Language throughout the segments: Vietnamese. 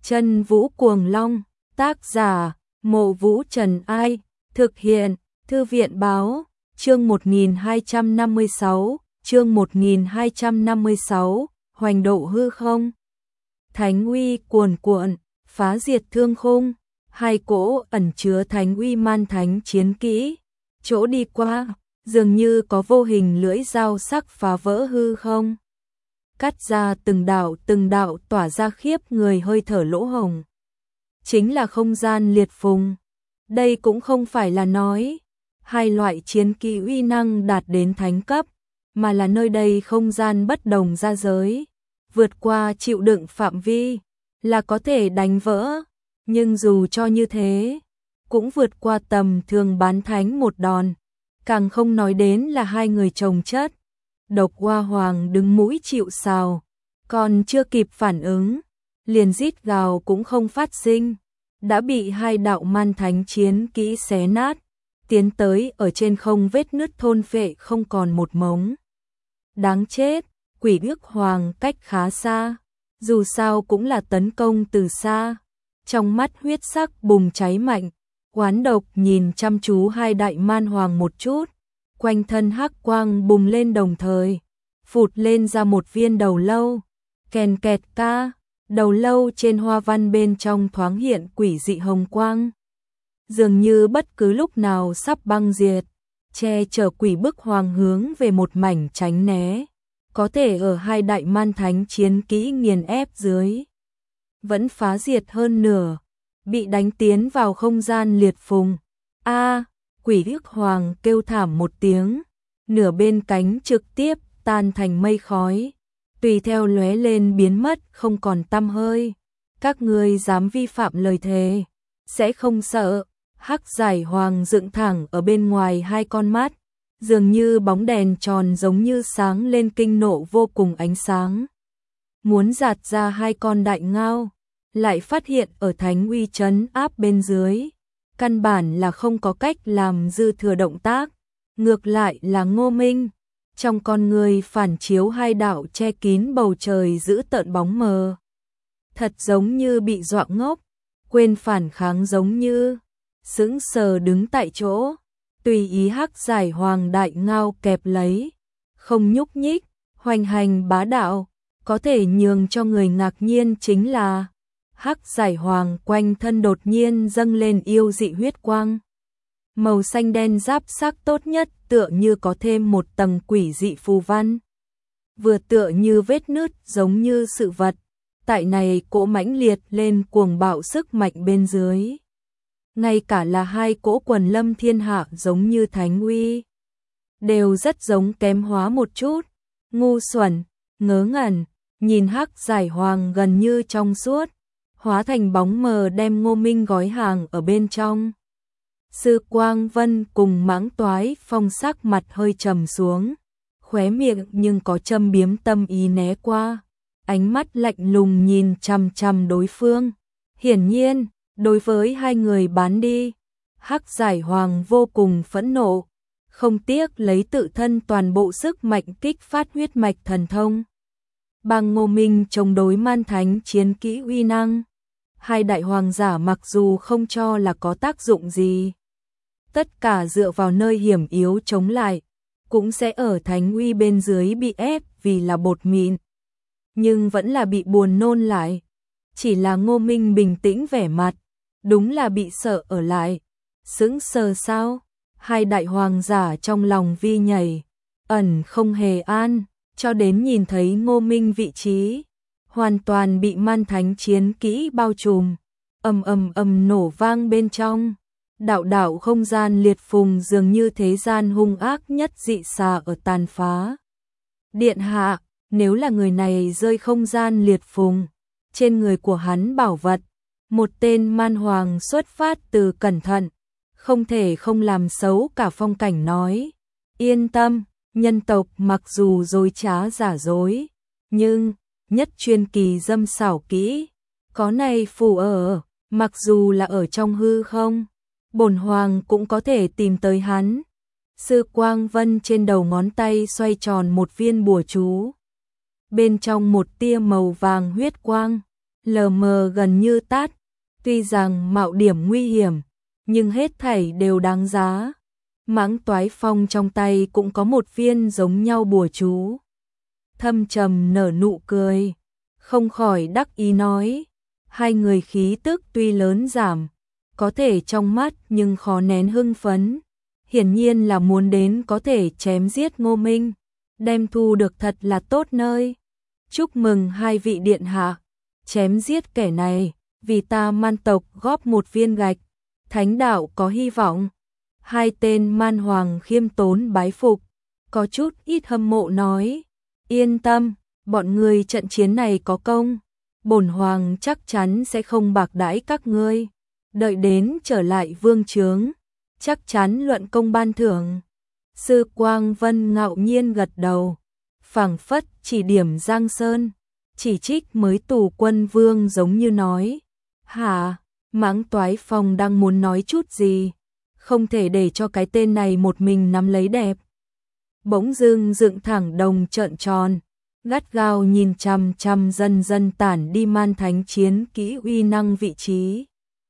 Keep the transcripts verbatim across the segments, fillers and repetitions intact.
Chân Vũ Cuồng Long, tác giả, Mộ Vũ Trần Ai, thực hiện, Thư viện Báo, chương một nghìn hai trăm năm mươi sáu, chương một nghìn hai trăm năm mươi sáu, Hoành độ hư không. Thánh uy cuồn cuộn, phá diệt thương khung, hai cỗ ẩn chứa thánh uy man thánh chiến kỹ, chỗ đi qua, dường như có vô hình lưỡi dao sắc phá vỡ hư không. Cắt ra từng đạo từng đạo tỏa ra khiếp người hơi thở lỗ hổng. Chính là không gian liệt phùng. Đây cũng không phải là nói hai loại chiến kỹ uy năng đạt đến thánh cấp, mà là nơi đây không gian bất đồng ra giới, vượt qua chịu đựng phạm vi, là có thể đánh vỡ. Nhưng dù cho như thế, cũng vượt qua tầm thường bán thánh một đòn. Càng không nói đến là hai người chồng chất. Độc Hoa Hoàng đứng mũi chịu sào, còn chưa kịp phản ứng, liền rít gào cũng không phát sinh, đã bị hai đạo man thánh chiến kỹ xé nát, tiến tới ở trên không vết nứt thôn phệ không còn một mống. Đáng chết, Quỷ Ước Hoàng cách khá xa, dù sao cũng là tấn công từ xa. Trong mắt huyết sắc bùng cháy mạnh, oán độc nhìn chăm chú hai đại man hoàng một chút, quanh thân hắc quang bùng lên đồng thời, phụt lên ra một viên đầu lâu, kèn kẹt ca, đầu lâu trên hoa văn bên trong thoáng hiện quỷ dị hồng quang. Dường như bất cứ lúc nào sắp băng diệt, che chở Quỷ Bức Hoàng hướng về một mảnh tránh né, có thể ở hai đại man thánh chiến kỹ nghiền ép dưới. Vẫn phá diệt hơn nửa, bị đánh tiến vào không gian liệt phùng. A, Quỷ Ước Hoàng kêu thảm một tiếng, nửa bên cánh trực tiếp tan thành mây khói, tùy theo lóe lên biến mất không còn tăm hơi. Các ngươi dám vi phạm lời thề, sẽ không sợ. Hắc Giải Hoàng dựng thẳng ở bên ngoài hai con mắt, dường như bóng đèn tròn giống như sáng lên kinh nộ vô cùng ánh sáng. Muốn giạt ra hai con đại ngao, lại phát hiện ở thánh uy trấn áp bên dưới, căn bản là không có cách làm dư thừa động tác. Ngược lại là Ngô Minh, trong con người phản chiếu hai đạo che kín bầu trời giữ tợn bóng mờ. Thật giống như bị dọa ngốc, quên phản kháng, giống như sững sờ đứng tại chỗ, tùy ý Hắc Giải Hoàng đại ngao kẹp lấy, không nhúc nhích, hoành hành bá đạo. Có thể nhường cho người ngạc nhiên chính là Hắc Giải Hoàng quanh thân đột nhiên dâng lên yêu dị huyết quang. Màu xanh đen giáp sắc tốt nhất, tựa như có thêm một tầng quỷ dị phù văn. Vừa tựa như vết nứt, giống như sự vật. Tại này cỗ mãnh liệt lên cuồng bạo sức mạnh bên dưới. Ngay cả là hai cỗ quần lâm thiên hạ giống như thánh uy, đều rất giống kém hóa một chút. Ngu xuẩn, ngớ ngẩn, nhìn Hắc Giải Hoàng gần như trong suốt, hóa thành bóng mờ đem Ngô Minh gói hàng ở bên trong. Sư Quang Vân cùng Mãng Toái Phong sắc mặt hơi trầm xuống, khóe miệng nhưng có châm biếm tâm ý né qua, ánh mắt lạnh lùng nhìn chằm chằm đối phương. Hiển nhiên, đối với hai người bán đi, Hắc Giải Hoàng vô cùng phẫn nộ, không tiếc lấy tự thân toàn bộ sức mạnh kích phát huyết mạch thần thông. Bằng Ngô Minh chống đối man thánh chiến kỹ uy năng, hai đại hoàng giả mặc dù không cho là có tác dụng gì, tất cả dựa vào nơi hiểm yếu chống lại, cũng sẽ ở thánh uy bên dưới bị ép vì là bột mịn, nhưng vẫn là bị buồn nôn lại. Chỉ là Ngô Minh bình tĩnh vẻ mặt, đúng là bị sợ ở lại. Sững sờ sao? Hai đại hoàng giả trong lòng vi nhảy, ẩn không hề an, cho đến nhìn thấy Ngô Minh vị trí hoàn toàn bị man thánh chiến kỹ bao trùm, ầm ầm ầm nổ vang bên trong. Đạo đạo không gian liệt phùng dường như thế gian hung ác nhất dị xà ở tàn phá. Điện hạ, nếu là người này rơi không gian liệt phùng, trên người của hắn bảo vật, một tên man hoàng xuất phát từ cẩn thận, không thể không làm xấu cả phong cảnh nói. Yên tâm, nhân tộc mặc dù dối trá giả dối, nhưng nhất chuyên kỳ dâm xảo kỹ, có này phù ở, mặc dù là ở trong hư không, bổn hoàng cũng có thể tìm tới hắn. Sư Quang Vân trên đầu ngón tay xoay tròn một viên bùa chú, bên trong một tia màu vàng huyết quang, lờ mờ gần như tát, tuy rằng mạo điểm nguy hiểm, nhưng hết thảy đều đáng giá. Mãng Toái Phong trong tay cũng có một viên giống nhau bùa chú. Thâm trầm nở nụ cười, không khỏi đắc ý nói, hai người khí tức tuy lớn giảm, có thể trong mắt nhưng khó nén hưng phấn, hiển nhiên là muốn đến có thể chém giết Ngô Minh, đem thu được thật là tốt nơi. Chúc mừng hai vị điện hạ, chém giết kẻ này, vì ta man tộc góp một viên gạch, thánh đạo có hy vọng. Hai tên man hoàng khiêm tốn bái phục, có chút ít hâm mộ nói, yên tâm, bọn ngươi trận chiến này có công, bổn hoàng chắc chắn sẽ không bạc đãi các ngươi, đợi đến trở lại vương trướng, chắc chắn luận công ban thưởng. Sư Quang Vân ngạo nhiên gật đầu, phảng phất chỉ điểm Giang Sơn, chỉ trích mới tù quân vương giống như nói, hả, Mãng Toái Phong đang muốn nói chút gì, không thể để cho cái tên này một mình nắm lấy đẹp. Bỗng dưng dựng thẳng đồng trợn tròn, gắt gao nhìn chằm chằm dần dần tản đi man thánh chiến kỹ uy năng vị trí.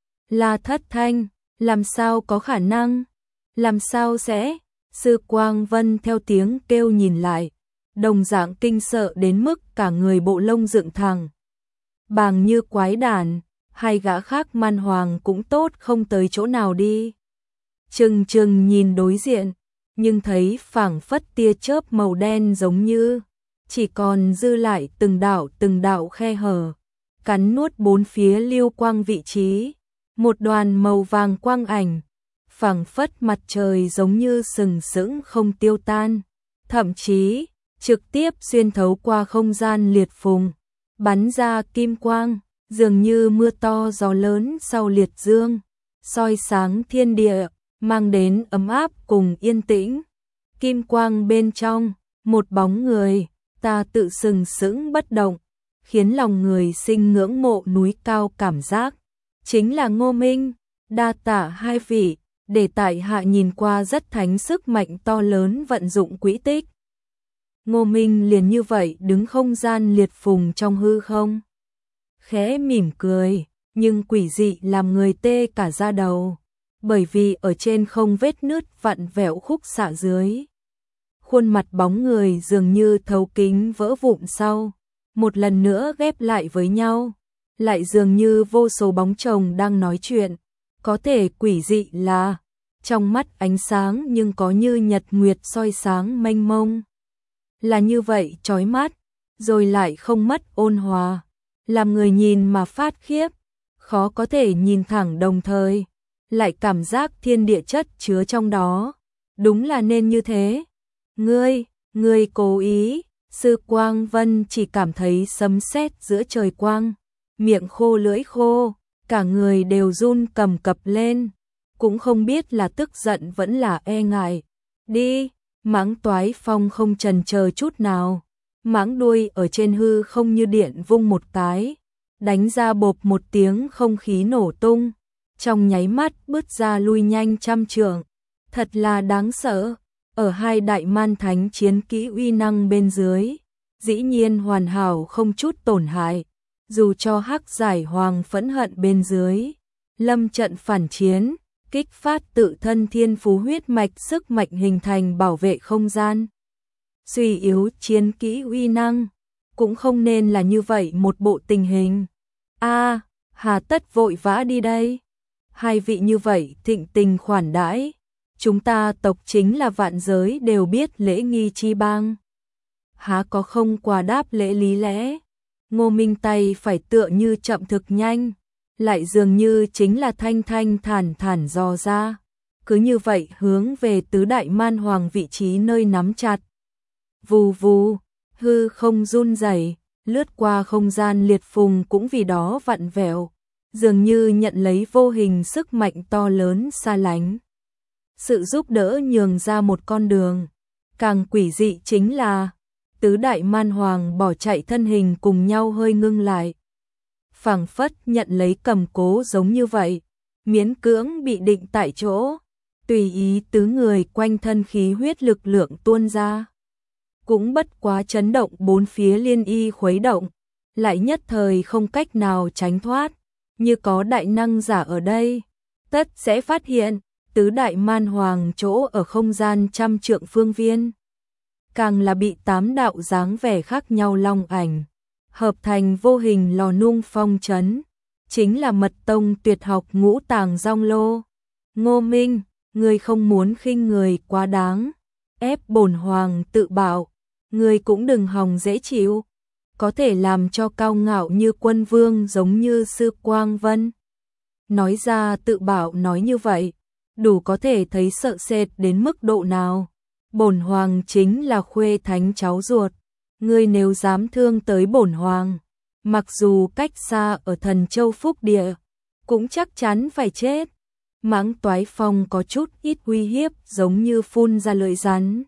La Thất Thanh, làm sao có khả năng? Làm sao sẽ? Sư Quang Vân theo tiếng kêu nhìn lại, đồng dạng kinh sợ đến mức cả người bộ lông dựng thẳng. Bàng như quái đản, hai gã khác man hoàng cũng tốt không tới chỗ nào đi. Trừng trừng nhìn đối diện, nhưng thấy phảng phất tia chớp màu đen giống như chỉ còn dư lại từng đạo từng đạo khe hở, cắn nuốt bốn phía lưu quang vị trí, một đoàn màu vàng quang ảnh, phảng phất mặt trời giống như sừng sững không tiêu tan, thậm chí trực tiếp xuyên thấu qua không gian liệt phùng, bắn ra kim quang, dường như mưa to gió lớn sau liệt dương, soi sáng thiên địa, mang đến ấm áp cùng yên tĩnh. Kim quang bên trong, một bóng người, ta tự sừng sững bất động, khiến lòng người sinh ngưỡng mộ núi cao cảm giác. Chính là Ngô Minh, đa tạ hai vị, để tại hạ nhìn qua rất thánh sức mạnh to lớn vận dụng quỹ tích. Ngô Minh liền như vậy đứng không gian liệt phùng trong hư không. Khẽ mỉm cười, nhưng quỷ dị làm người tê cả da đầu, bởi vì ở trên không vết nứt vặn vẹo khúc xạ dưới. Khuôn mặt bóng người dường như thấu kính vỡ vụn sau, một lần nữa ghép lại với nhau, lại dường như vô số bóng chồng đang nói chuyện. Có thể quỷ dị là, trong mắt ánh sáng nhưng có như nhật nguyệt soi sáng mênh mông. Là như vậy chói mắt, rồi lại không mất ôn hòa, làm người nhìn mà phát khiếp, khó có thể nhìn thẳng đồng thời, lại cảm giác thiên địa chất chứa trong đó. Đúng là nên như thế. Ngươi, ngươi cố ý, Sư Quang Vân chỉ cảm thấy sấm sét giữa trời quang, miệng khô lưỡi khô, cả người đều run cầm cập lên, cũng không biết là tức giận vẫn là e ngại. Đi, Mãng Toái Phong không chần chờ chút nào, mãng đuôi ở trên hư không như điện vung một cái, đánh ra bộp một tiếng không khí nổ tung, trong nháy mắt bứt ra lui nhanh trăm trượng, thật là đáng sợ. Ở hai đại man thánh chiến kỹ uy năng bên dưới, dĩ nhiên hoàn hảo không chút tổn hại, dù cho hắc giải hoàng phẫn hận bên dưới, lâm trận phản chiến, kích phát tự thân thiên phú huyết mạch sức mạnh hình thành bảo vệ không gian. Suy yếu chiến kỹ uy năng, cũng không nên là như vậy một bộ tình hình. A, hà tất vội vã đi đây? Hai vị như vậy thịnh tình khoản đãi, chúng ta tộc chính là vạn giới đều biết lễ nghi chi bang. Há có không qua đáp lễ lý lẽ? Ngô Minh tay phải tựa như chậm thực nhanh, lại dường như chính là thanh thanh thản thản dò ra, cứ như vậy hướng về tứ đại man hoàng vị trí nơi nắm chặt. Vù vù, hư không run rẩy, lướt qua không gian liệt phùng cũng vì đó vặn vẹo, dường như nhận lấy vô hình sức mạnh to lớn xa lánh. Sự giúp đỡ nhường ra một con đường, càng quỷ dị chính là tứ đại man hoàng bỏ chạy thân hình cùng nhau hơi ngưng lại. Phảng phất nhận lấy cầm cố giống như vậy, miễn cưỡng bị định tại chỗ, tùy ý tứ người quanh thân khí huyết lực lượng tuôn ra. Cũng bất quá chấn động bốn phía liên y khuấy động, lại nhất thời không cách nào tránh thoát, như có đại năng giả ở đây, tất sẽ phát hiện, tứ đại man hoàng chỗ ở không gian trăm trượng phương viên. Càng là bị tám đạo dáng vẻ khác nhau long ảnh, hợp thành vô hình lò nung phong trấn, chính là mật tông tuyệt học ngũ tàng rong lô. Ngô Minh, ngươi không muốn khinh người quá đáng, ép bổn hoàng tự bạo, ngươi cũng đừng hòng dễ chịu, có thể làm cho cao ngạo như quân vương giống như Sư Quang Vân. Nói ra tự bạo nói như vậy, đủ có thể thấy sợ sệt đến mức độ nào. Bổn hoàng chính là khuê thánh cháu ruột, ngươi nếu dám thương tới bổn hoàng, mặc dù cách xa ở Thần Châu Phúc Địa, cũng chắc chắn phải chết. Mãng Toái Phong có chút ít uy hiếp giống như phun ra lưỡi rắn.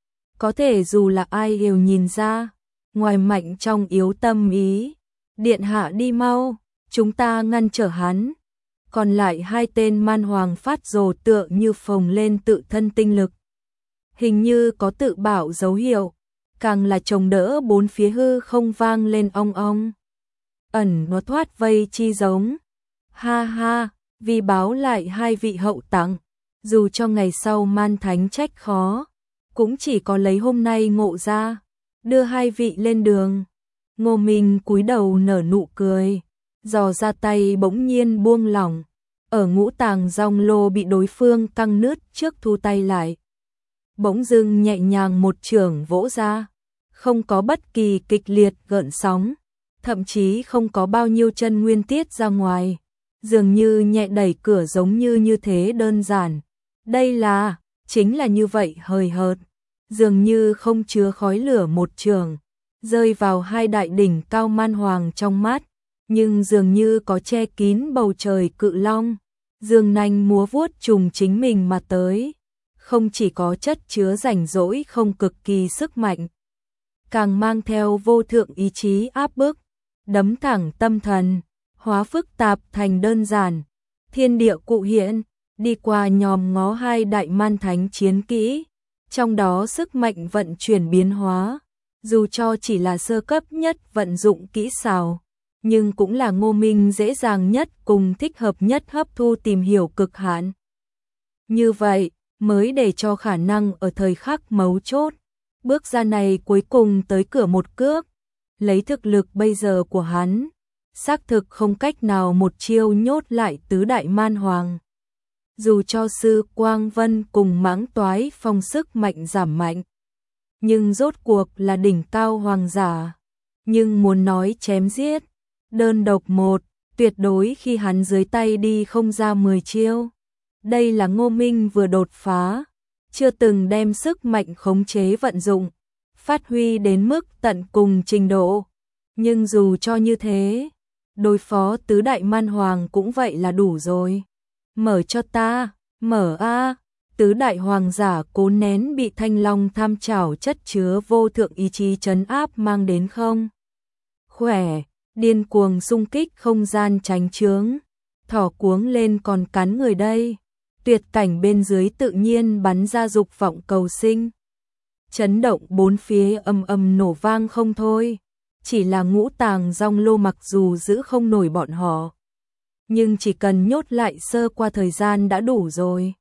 Có thể dù là ai đều nhìn ra, ngoài mạnh trong yếu tâm ý, điện hạ đi mau, chúng ta ngăn trở hắn. Còn lại hai tên man hoàng phát rồ tựa như phồng lên tự thân tinh lực. Hình như có tự bảo dấu hiệu, càng là chồng đỡ bốn phía hư không vang lên ong ong. Ẩn nó thoát vây chi giống. Ha ha, vì báo lại hai vị hậu tặng, dù cho ngày sau man thánh trách khó, cũng chỉ có lấy hôm nay ngộ ra, đưa hai vị lên đường. Ngô Minh cúi đầu nở nụ cười, dò ra tay bỗng nhiên buông lỏng, ở ngũ tàng rong lô bị đối phương căng nứt trước thu tay lại. Bỗng dưng nhẹ nhàng một chưởng vỗ ra, không có bất kỳ kịch liệt gợn sóng, thậm chí không có bao nhiêu chân nguyên tiết ra ngoài, dường như nhẹ đẩy cửa giống như như thế đơn giản. Đây là, chính là như vậy hời hợt, dường như không chứa khói lửa một trường, rơi vào hai đại đỉnh cao man hoàng trong mắt, nhưng dường như có che kín bầu trời cự long, dương nanh múa vuốt trùng chính mình mà tới. Không chỉ có chất chứa rảnh rỗi không cực kỳ sức mạnh, càng mang theo vô thượng ý chí áp bức, đấm thẳng tâm thần, hóa phức tạp thành đơn giản, thiên địa cụ hiện, đi qua nhòm ngó hai đại man thánh chiến kỹ, trong đó sức mạnh vận chuyển biến hóa, dù cho chỉ là sơ cấp nhất vận dụng kỹ xảo, nhưng cũng là Ngô Minh dễ dàng nhất cùng thích hợp nhất hấp thu tìm hiểu cực hạn. Như vậy, mới để cho khả năng ở thời khắc mấu chốt, bước ra này cuối cùng tới cửa một cước, lấy thực lực bây giờ của hắn, xác thực không cách nào một chiêu nhốt lại tứ đại man hoàng. Dù cho Sư Quang Vân cùng Mãng Toái Phong sức mạnh giảm mạnh, nhưng rốt cuộc là đỉnh cao hoàng giả, nhưng muốn nói chém giết, đơn độc một, tuyệt đối khi hắn dưới tay đi không ra mười chiêu. Đây là Ngô Minh vừa đột phá, chưa từng đem sức mạnh khống chế vận dụng, phát huy đến mức tận cùng trình độ. Nhưng dù cho như thế, đối phó tứ đại man hoàng cũng vậy là đủ rồi. Mở cho ta, mở a. Tứ đại hoàng giả cố nén bị thanh long tham trảo chất chứa vô thượng ý chí trấn áp mang đến không. Khỏe, điên cuồng xung kích không gian tránh chướng, thỏ cuống lên còn cắn người đây. Tuyệt cảnh bên dưới tự nhiên bắn ra dục vọng cầu sinh. Chấn động bốn phía âm âm nổ vang không thôi. Chỉ là ngũ tàng rong lô mặc dù giữ không nổi bọn họ, nhưng chỉ cần nhốt lại sơ qua thời gian đã đủ rồi.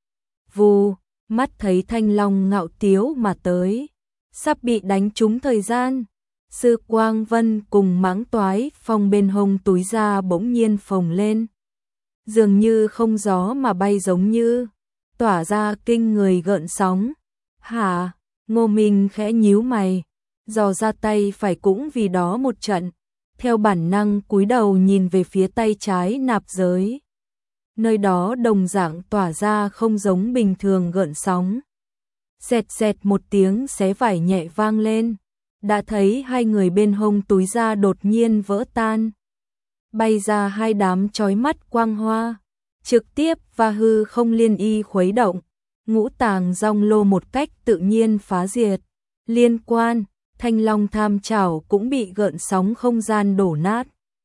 Vù, mắt thấy thanh long ngạo tiếu mà tới, sắp bị đánh trúng thời gian. Sư Quang Vân cùng Mãng Toái Phong bên hông túi ra bỗng nhiên phồng lên, dường như không gió mà bay giống như, tỏa ra kinh người gợn sóng. Hả? Ngô Minh khẽ nhíu mày, dò ra tay phải cũng vì đó một trận, theo bản năng cúi đầu nhìn về phía tay trái nạp giới. Nơi đó đồng dạng tỏa ra không giống bình thường gợn sóng. Xẹt xẹt một tiếng xé vải nhẹ vang lên, đã thấy hai người bên hông túi da đột nhiên vỡ tan, bay ra hai đám chói mắt quang hoa, trực tiếp và hư không liên y khuấy động, ngũ tàng rong lô một cách tự nhiên phá diệt. Liên quan, thanh long tham trảo cũng bị gợn sóng không gian đổ nát.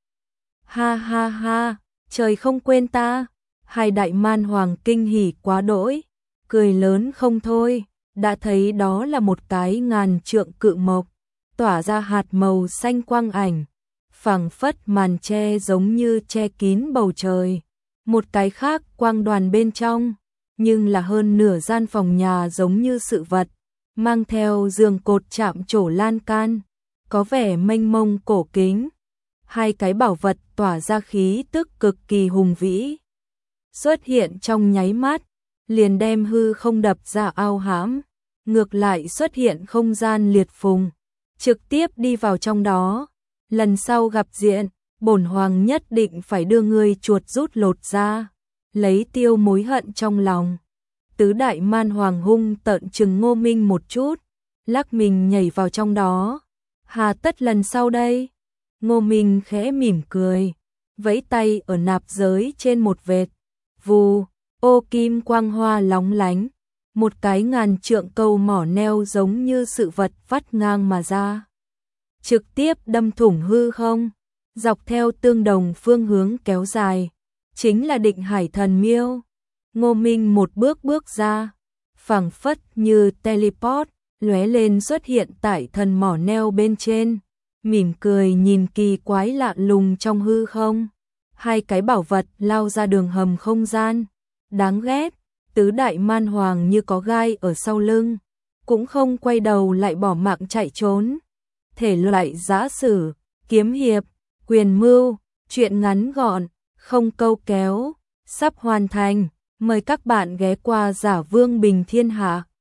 Ha ha ha, trời không quên ta. Hai đại man hoàng kinh hỉ quá đỗi, cười lớn không thôi, đã thấy đó là một cái ngàn trượng cự mộc, tỏa ra hạt màu xanh quang ảnh, phảng phất màn che giống như che kín bầu trời. Một cái khác quang đoàn bên trong, nhưng là hơn nửa gian phòng nhà giống như sự vật, mang theo giường cột chạm trổ lan can, có vẻ mênh mông cổ kính. Hai cái bảo vật tỏa ra khí tức cực kỳ hùng vĩ, xuất hiện trong nháy mắt, liền đem hư không đập ra ao hãm, ngược lại xuất hiện không gian liệt phùng, trực tiếp đi vào trong đó. Lần sau gặp diện, bổn hoàng nhất định phải đưa ngươi chuột rút lột ra, lấy tiêu mối hận trong lòng. Tứ đại man hoàng hung tợn trừng Ngô Minh một chút, lắc mình nhảy vào trong đó. Hà tất lần sau đây? Ngô Minh khẽ mỉm cười, vẫy tay ở nạp giới trên một vệt, vù, ô kim quang hoa lóng lánh, một cái ngàn trượng câu mỏ neo giống như sự vật vắt ngang mà ra, trực tiếp đâm thủng hư không, dọc theo tương đồng phương hướng kéo dài, chính là Định Hải Thần Miêu. Ngô Minh một bước bước ra, phảng phất như teleport, lóe lên xuất hiện tại thần mỏ neo bên trên, mỉm cười nhìn kỳ quái lạ lùng trong hư không. Hai cái bảo vật lao ra đường hầm không gian, đáng ghét, tứ đại man hoàng như có gai ở sau lưng, cũng không quay đầu lại bỏ mạng chạy trốn. Thể loại giã sử, kiếm hiệp, quyền mưu, truyện ngắn gọn, không câu kéo, sắp hoàn thành. Mời các bạn ghé qua Giả Vương Bình Thiên Hạ.